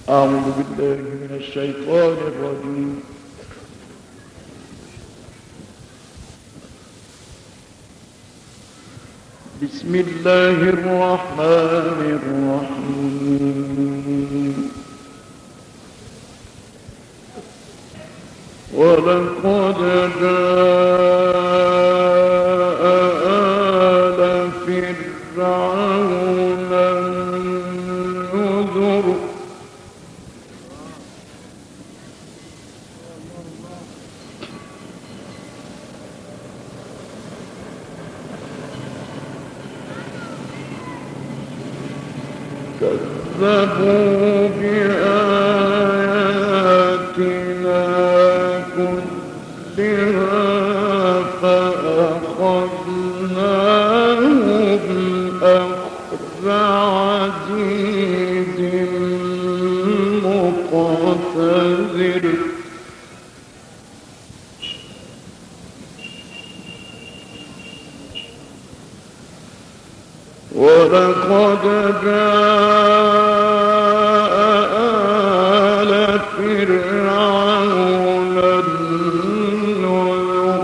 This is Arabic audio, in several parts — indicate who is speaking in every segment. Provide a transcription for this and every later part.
Speaker 1: أعوذ بالله من الشيطان الرجيم. بسم الله الرحمن الرحيم. ولقد جاء آل فرعون النذر. كذبوا بآياتنا كلها فأخذناهم أخذ عزيز مقتدر. ولقد جاء آل فرعون النذر.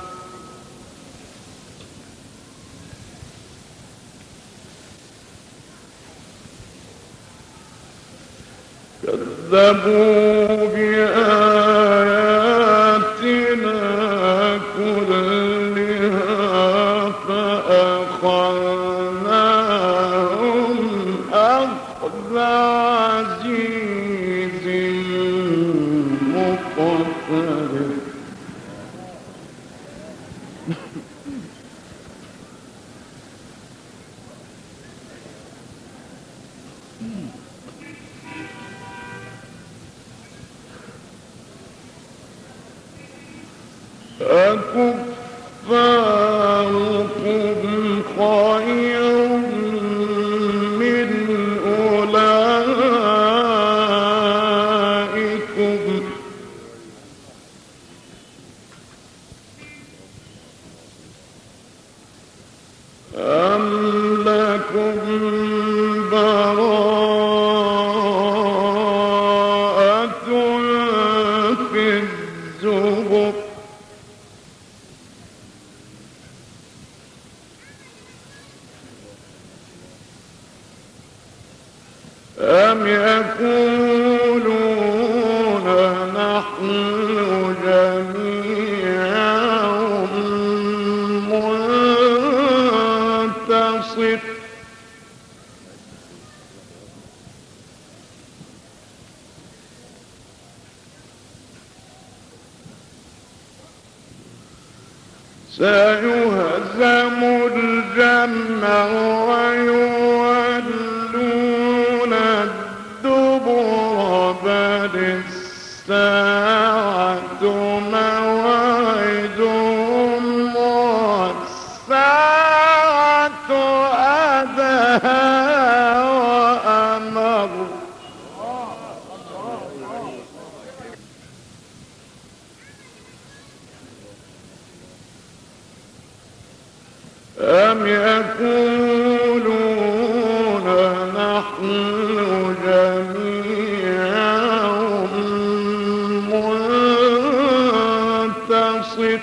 Speaker 1: كذبوا بآياتنا كلها فأخذناهم أخذ عزيز مقتدر. أكفاركم خير من أولئكم أم لكم براءة في الزبر. أم يقولون نحن جميع منتصر. سيهزم الجمع ويولون الدبر بل الساعة موعدهم والساعة أدهى وأمر. أم يقولون نحن جميع منتصر.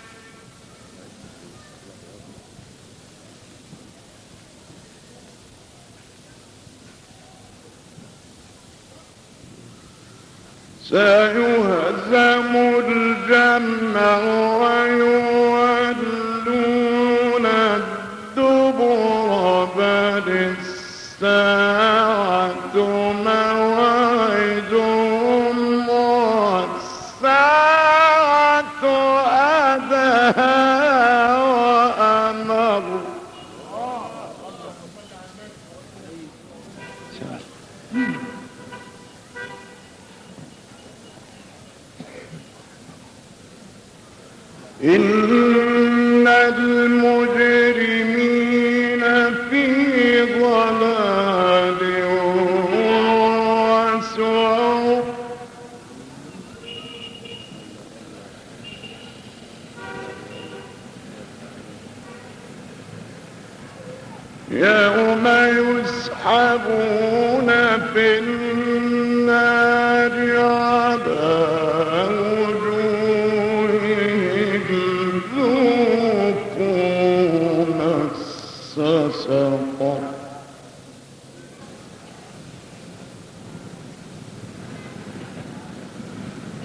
Speaker 1: سيهزم الجمع ويولون الدبر بل الساعة موعدهم والساعة أدهى وأمر. إن المجرمين في ضلال وسعر. يوم يسحبون في النار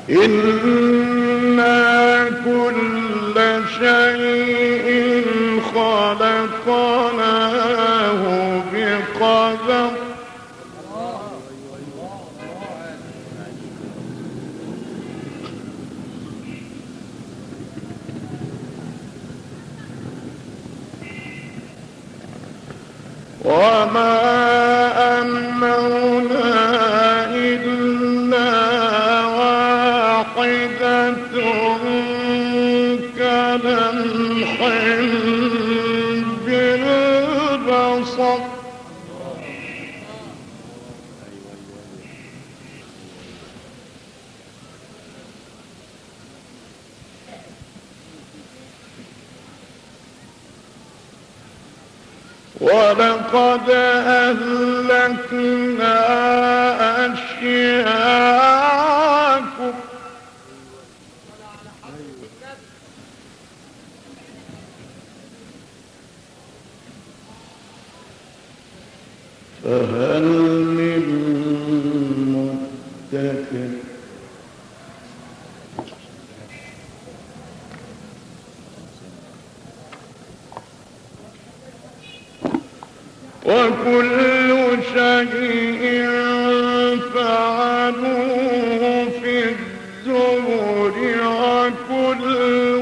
Speaker 1: إنا كل شيء خلقناه بقدر وما أمرنا إلا واحدة كلمح بالبصر ولقد أهلكنا أشياءكم فهل من مدكر وكل شيء فعلوه في الزبر وكل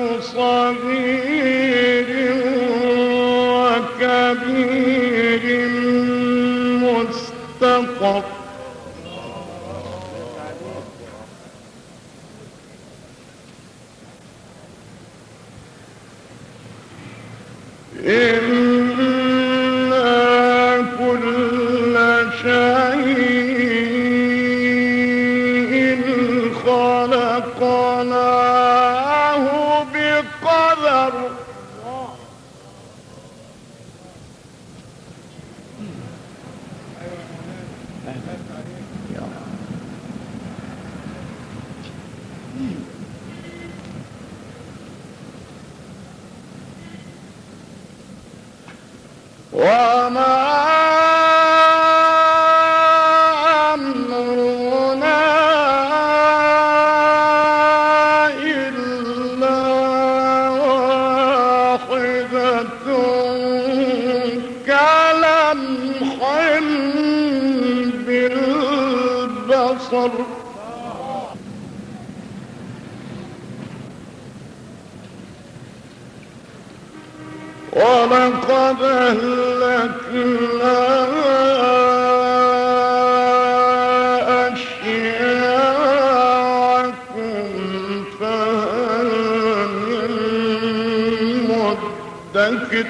Speaker 1: صغير وكبير مستقر خلقناه بقدر وما أمرنا إلا واحدة كلمح بالبصر ولقد أهلكنا أشياءكم فهل من مدكر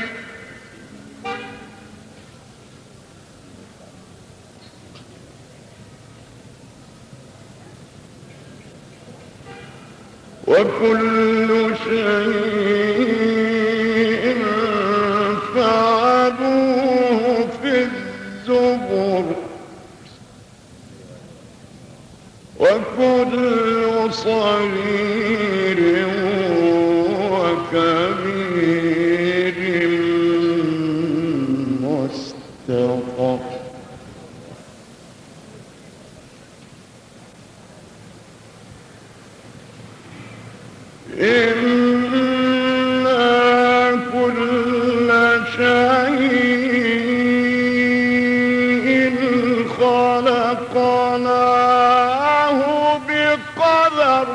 Speaker 1: وكل شيء فعلوه في الزبر وكل صغير وكبير مستقر إنا كل شيء خلقناه بقدر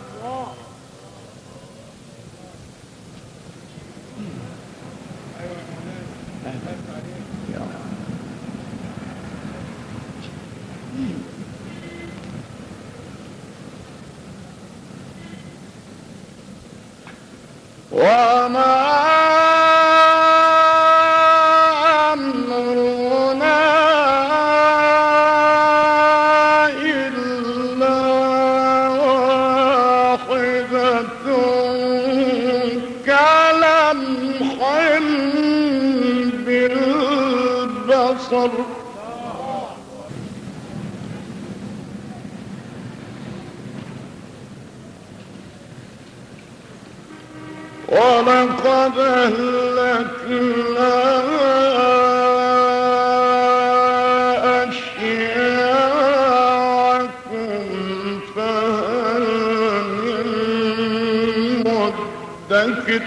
Speaker 1: وما أمرنا إلا واحدة كلمح بالبصر ولقد أهلكنا أشياءكم فهل فذكر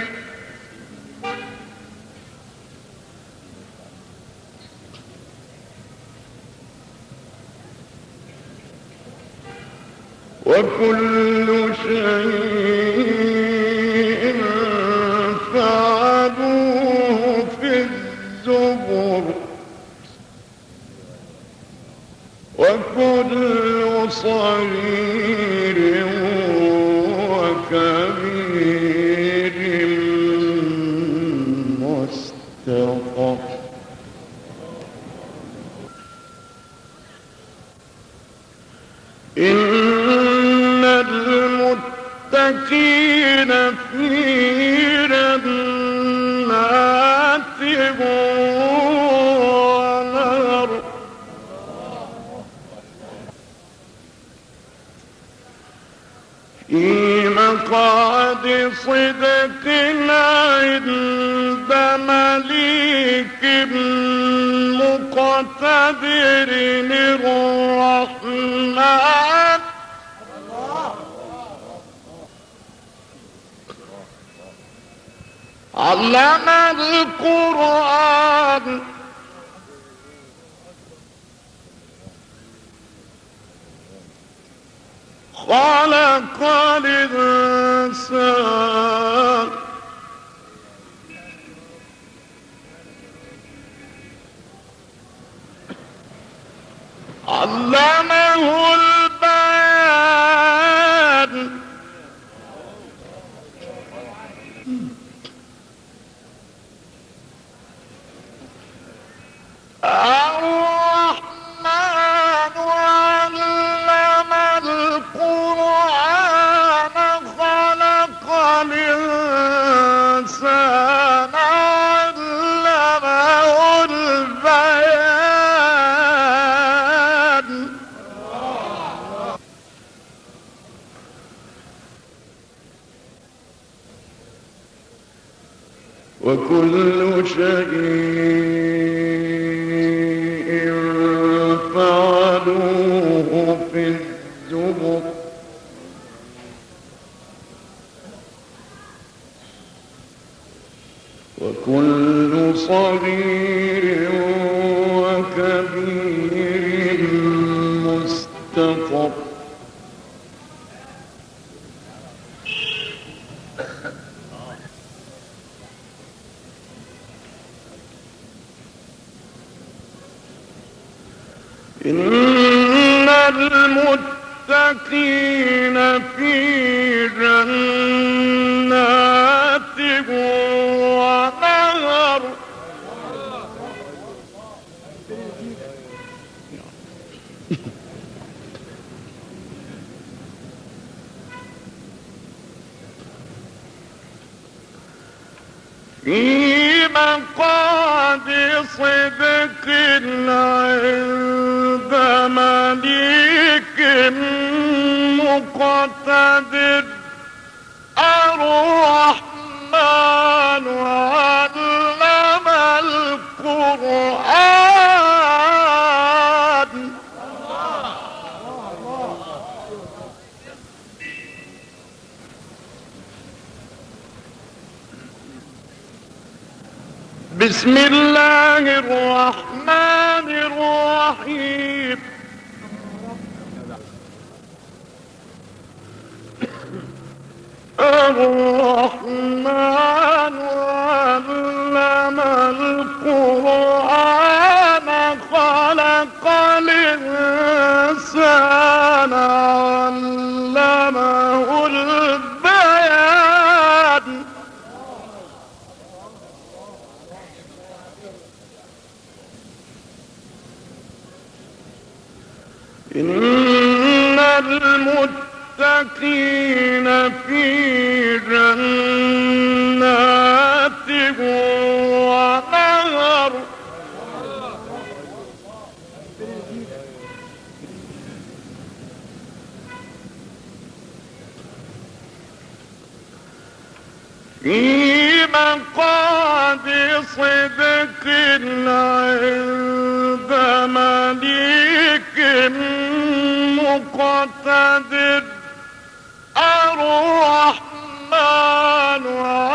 Speaker 1: وكل شيء فعلوه في الزبر وكل صغير وكبير مستطر إن المتقين في جنات ونهر في مقعد صدق عند مليك مقتدر الرحمن علم القرآن خلق الإنسان علمه البيان الرحمن علم القرآن خلق الإنسان علمه البيان وكل شيء فعلوه في الزبر وكل صغير وكبير مستطر إن المتقين في جنات ونهر في مقعد صدق عند مليك مقتدر الرحمن علم القرآن بسم الله الرحمن الرحيم الرحمن علم القرآن خلق الإنسان علمه البيان إن المتقين في جنات ونهر في مقعد صدق عند مليك مقتدر الرحمن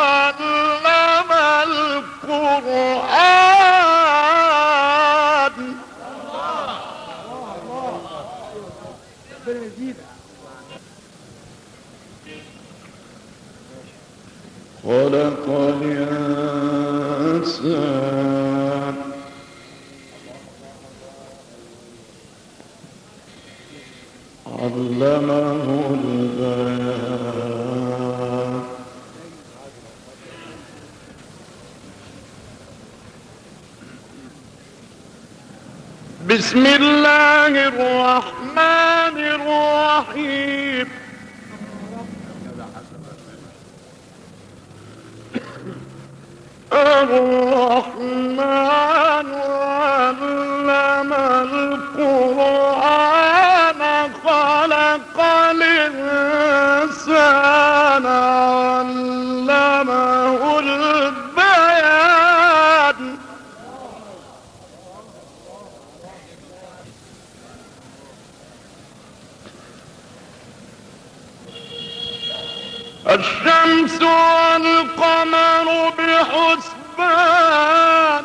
Speaker 1: خلق الإنسان علمه البيان بسم الله الرحمن الرحيم الرحمن علم القرآن خلق الإنسان علمه البيان الشمس والقمر بحسبان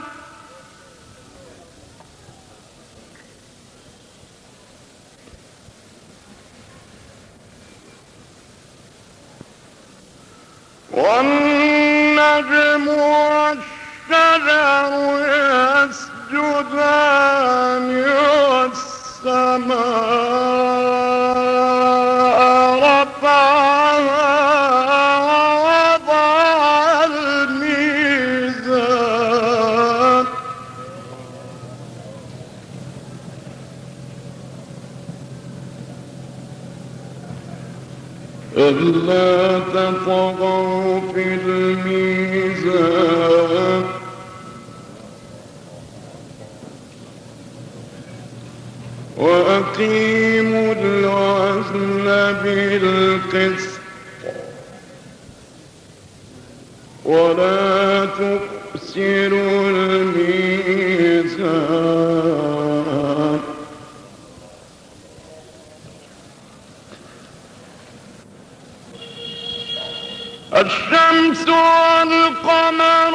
Speaker 1: والنجم والشجر يسجدان والسماء رفعها ووضع الميزان ألا تطغوا في الميزان وأقيموا الوزن بالقسط ولا تخسروا الميزان الشمس والقمر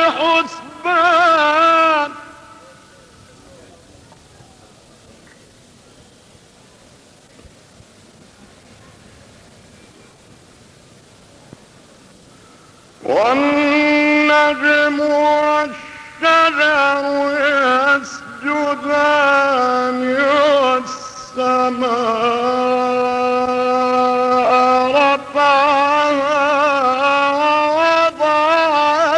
Speaker 1: بحسبان والنجم والشجر يسجدان والسماء رفعها ووضع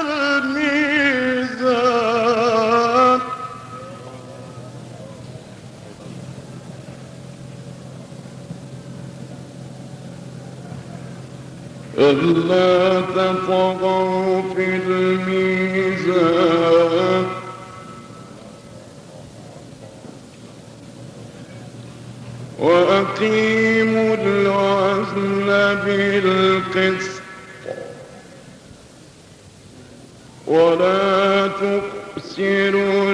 Speaker 1: الميزان ألا تطغوا في الميزان وأقيموا الوزن بالقسط ولا تخسروا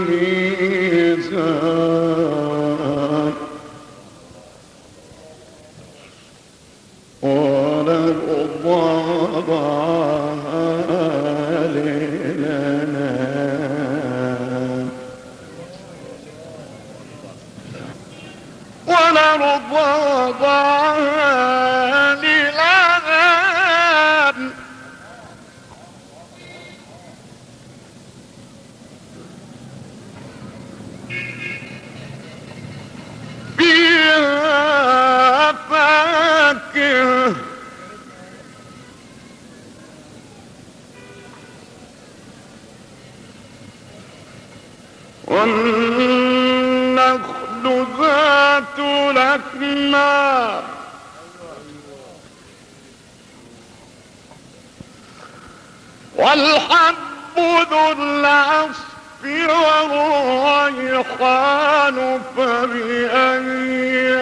Speaker 1: الميزان والأرض وضعها للأنام فيها فاكهة والنخل ذات الأكمام والحب ذو العصف والريحان فبأي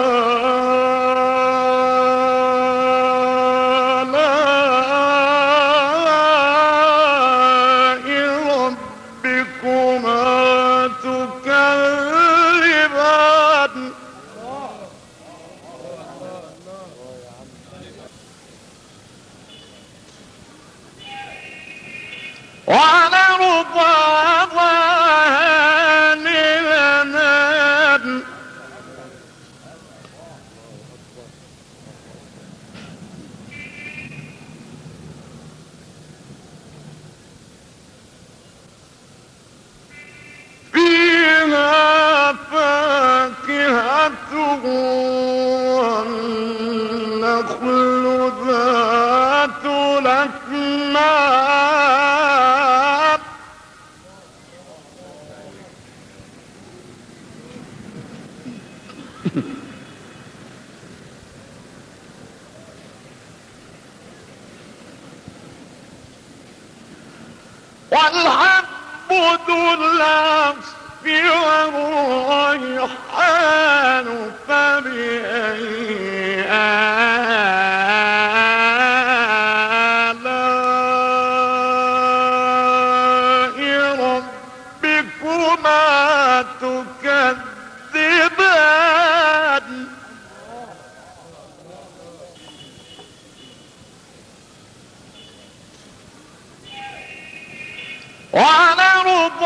Speaker 1: آلاء ربكما تكذبان والأرض وضعها للأنام والحب ذو العصف والريحان فبأي آلاء ربكما تكذبان والأرض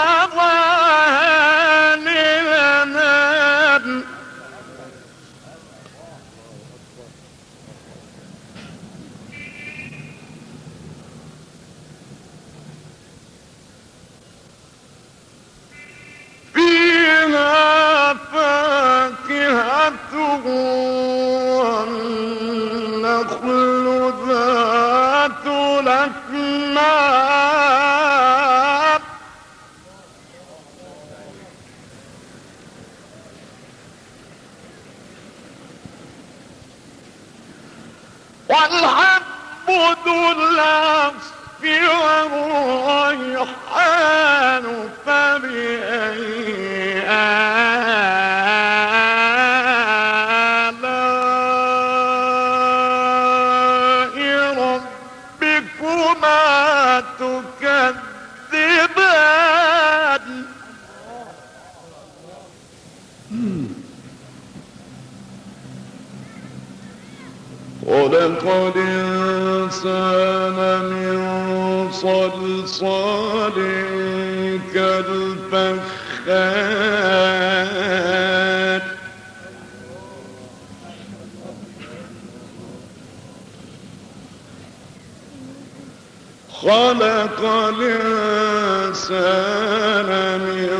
Speaker 1: وضعها للأنام فيها فاكهة والنخل ذات الأكمام والحب ذو العصف والريحان فبأي آلاء ربكما تكذبان خلق الإنسان من صلصال كالفخار خلق الإنسان من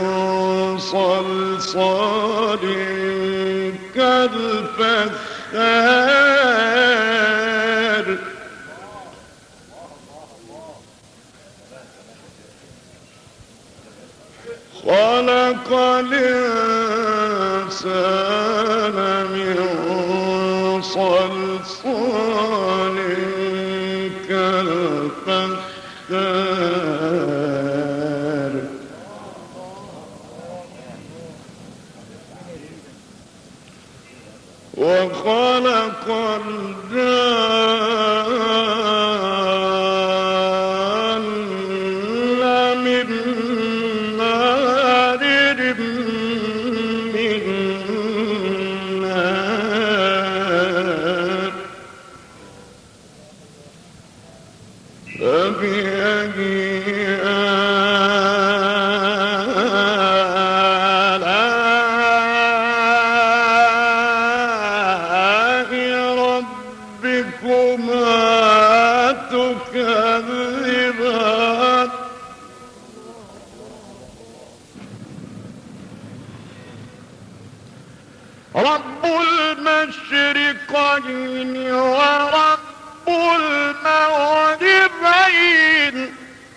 Speaker 1: صلصال كالفخار خلق الإنسان من صلصال كالفخار وخلق الجان من مارد من نار فبأي آلاء ربكما تكذبان رب المشرقين ورب المغربين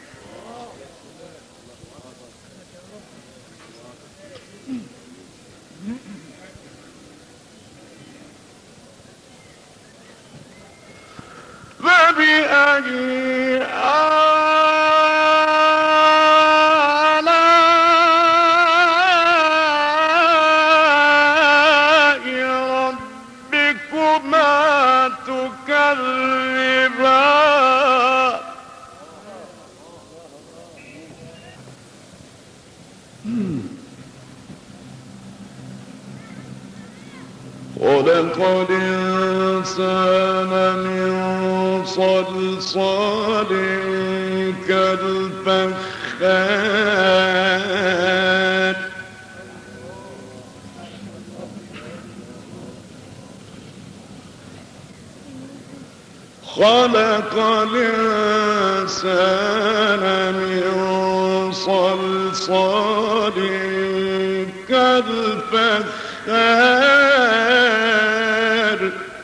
Speaker 1: فبأي آلاء ربكما تكذبان خلق الإنسان من صلصال كالفخار خلق الإنسان من صلصال كالفخار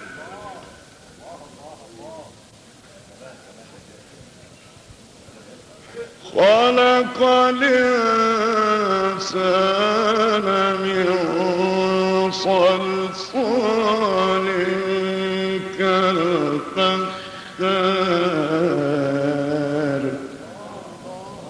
Speaker 1: خلق الإنسان من صلصال كالفخار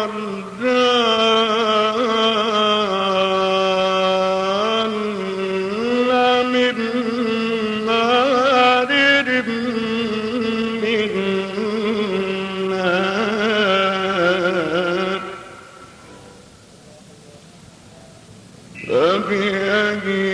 Speaker 1: والجان من مارد من نار فبأي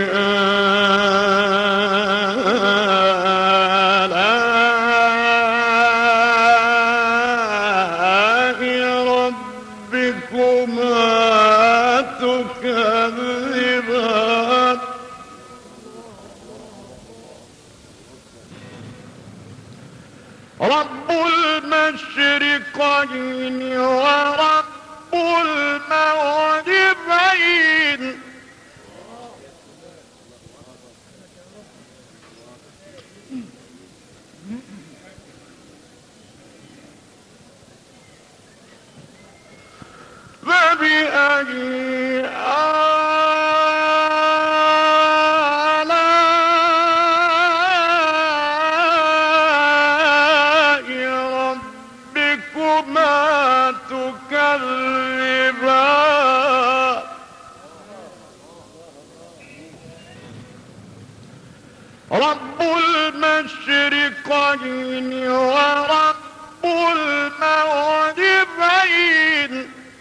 Speaker 1: تكذبان رب المشرقين ورب المغربين فبأي آلاء ربكما تكذبان رب المشرقين ورب المغربين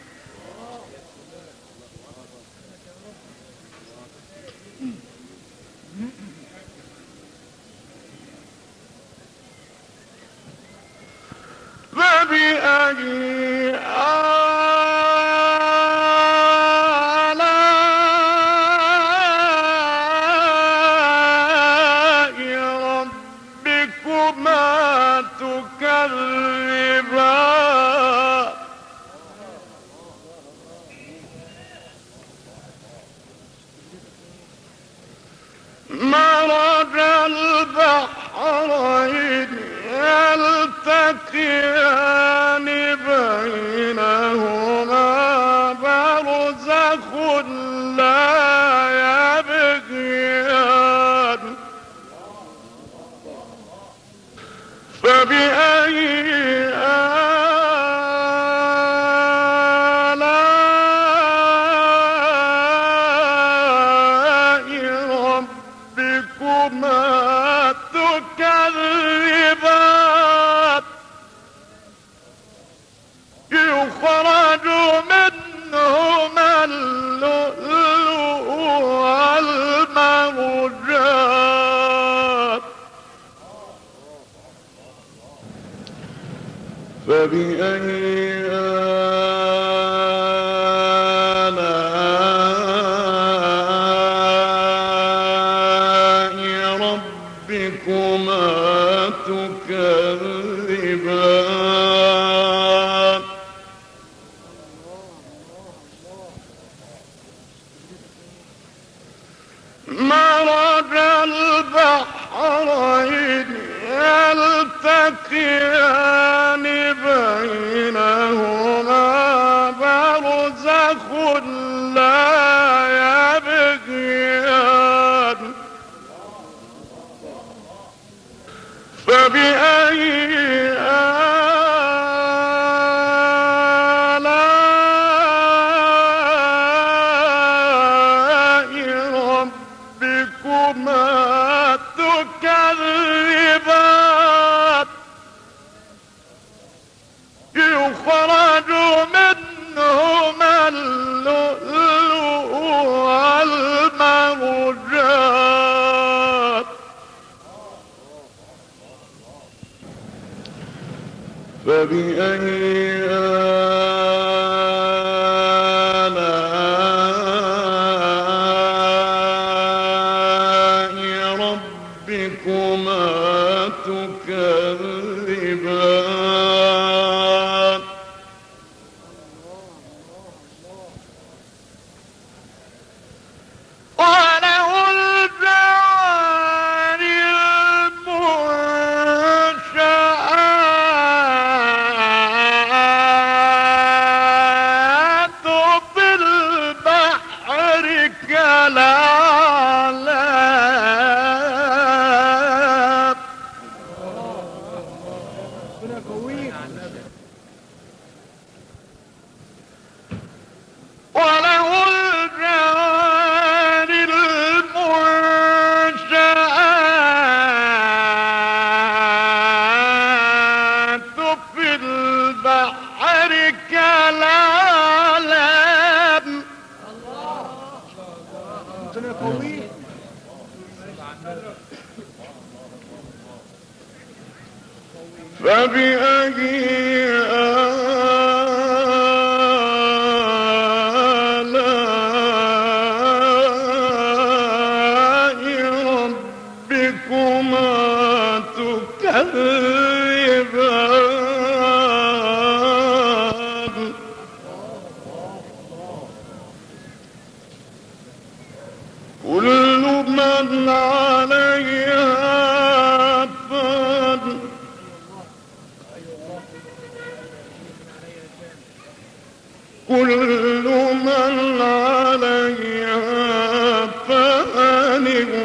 Speaker 1: فبأي آلاء ربكما تكذبان مرج البحرين يلتقيان بينهما برزخ لا يبغيان فبأي آلاء ربكما تكذبان يخرج منهما اللؤلؤ والمرجان فبأي آلاء ربكما تكذبان مرج البحرين يلتقيان بينهما برزخ لا يبغيان فبأي آلاء ربكما تكذبان يخرج منهما اللؤلؤ والمرجان فبأي آلاء ربكما تكذبان وله الجوار المنشآت فبأي آلاء ربكما تكذبان كل من عليها فان كل من عليها فان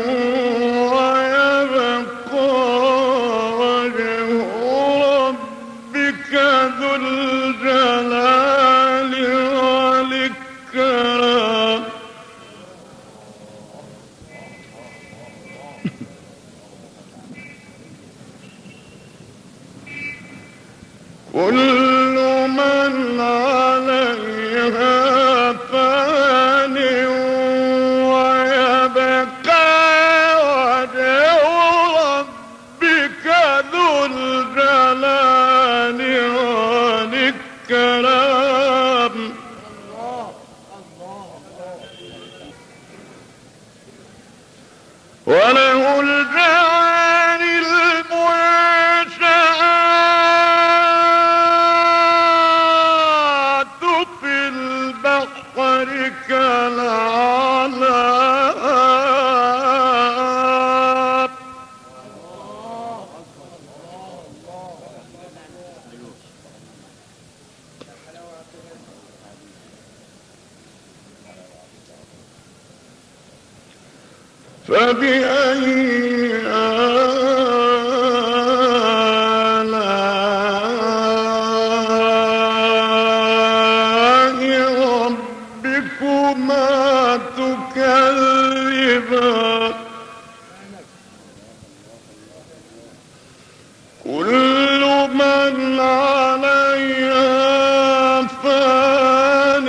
Speaker 1: ويبقى وجه ربك ذو الجلال والإكرام كل من عليها فان ويبقى وجه ربك ذو الجلال والإكرام وله الجوار المنشآت في البحر كالأعلام فبأي آلاء ربكما تكذبان كل من عليها فان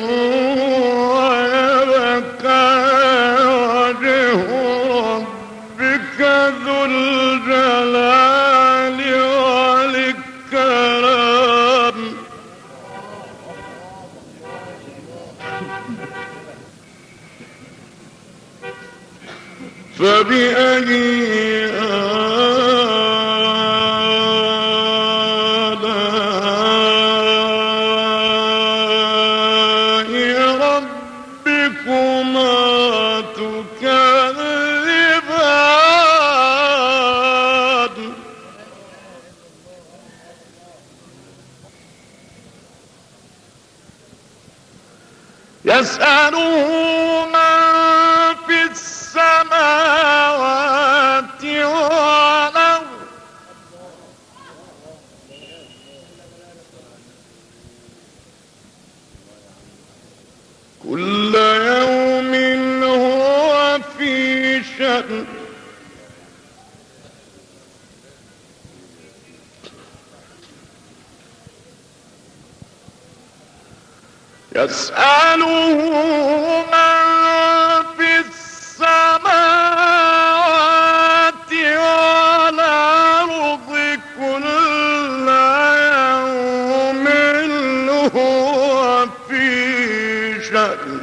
Speaker 1: ويبقى وجه ربك ذو الجلال والإكرام فبأي آلاء ربكما تكذبان يسأله من في السماوات والأرض كل يوم هو في شأن يسأله من في السماوات والأرض كل يوم هو في شأن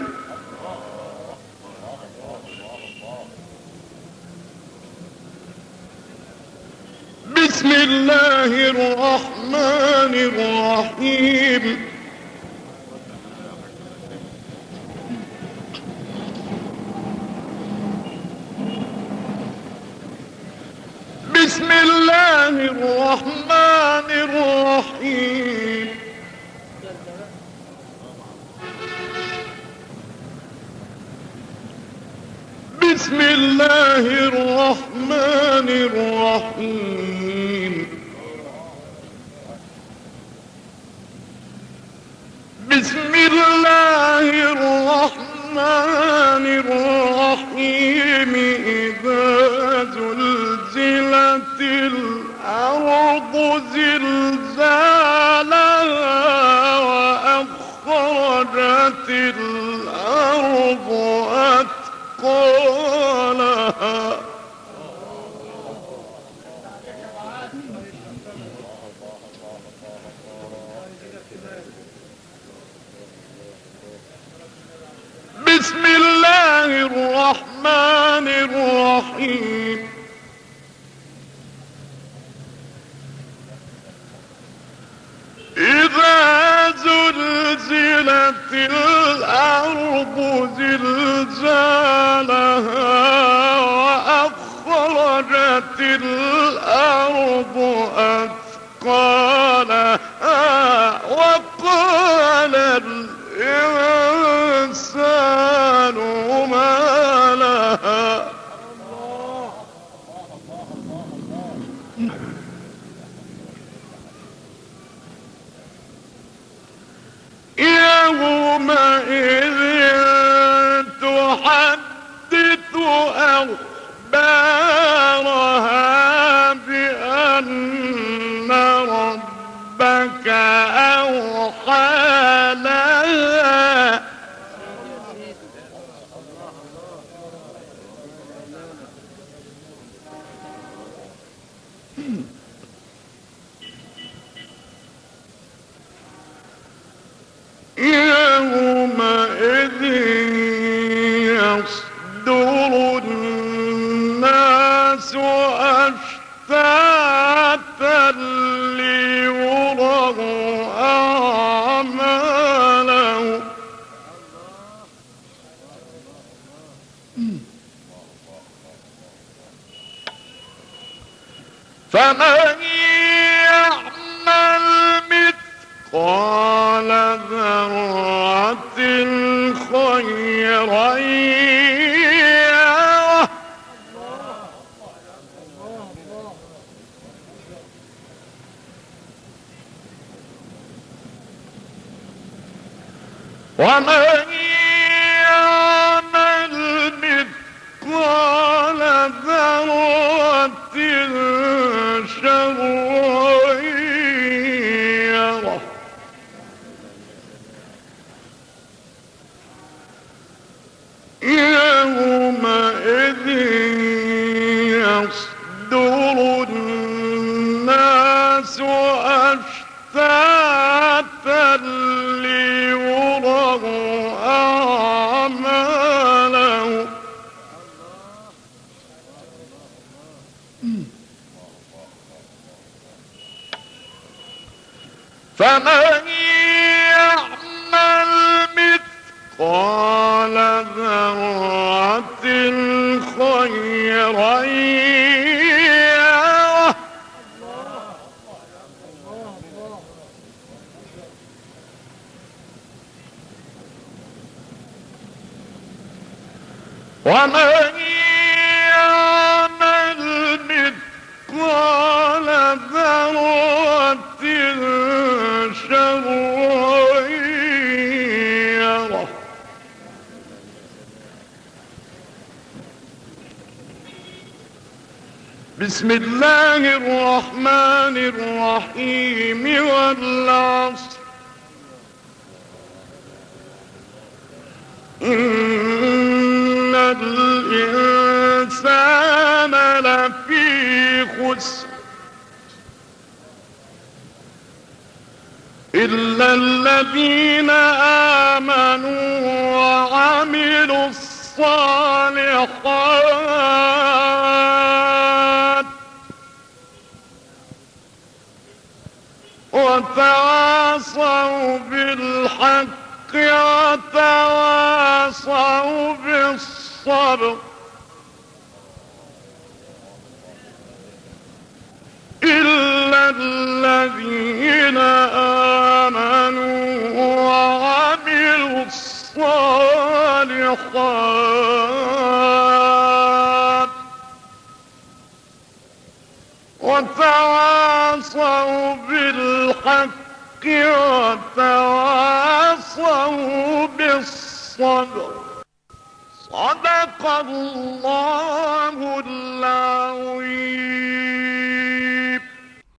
Speaker 1: بسم الله الرحمن الرحيم بسم الله الرحمن الرحيم بسم الله الرحمن الرحيم بسم الله الرحمن الرحيم إذا زلزلت الأرض زلزالها وأخرجت الأرض أثقالها الأرض زلزالها وأخرجت الأرض أثقالها وقال الإنسان ما لها يومئذ تحدث أخبارها بأن ربك أوحى لها يومئذ يصدر الناس أشتاتا ليروا أعمالهم فمن يعمل مثقال ذرة خيرا يره ومن يعمل مثقال ذرة شرا يره يومئذ يصدر الناس أشتاتا ليروا أعمالهم فمن يعمل مثقال ذرة خيرا يره ومن يعمل مثقال ذرة شرا يره بسم الله الرحمن الرحيم والعصر إن الإنسان لفي خسر إلا الذين آمنوا وعملوا الصالحات وتواصوا بالحق وتواصوا بالصبر إلا الذين آمنوا وعملوا الصالحات وتواصوا بالحق وتواصوا بالصبر صدق الله العظيم.